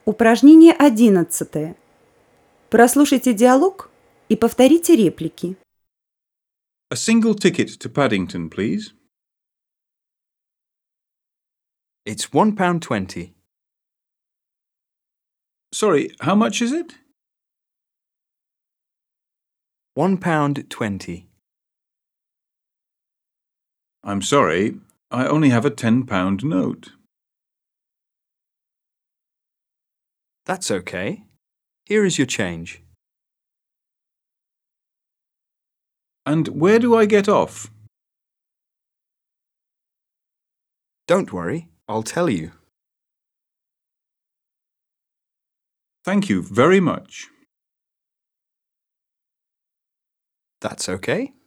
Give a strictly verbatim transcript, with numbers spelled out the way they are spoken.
Упражнение одиннадцатое. Прослушайте диалог и повторите реплики. A single ticket to Paddington, please. It's one pound twenty. Sorry, how much is it? One pound twenty. I'm sorry, I only have a ten pound note. That's okay. Here is your change. And where do I get off? Don't worry, I'll tell you. Thank you very much. That's okay.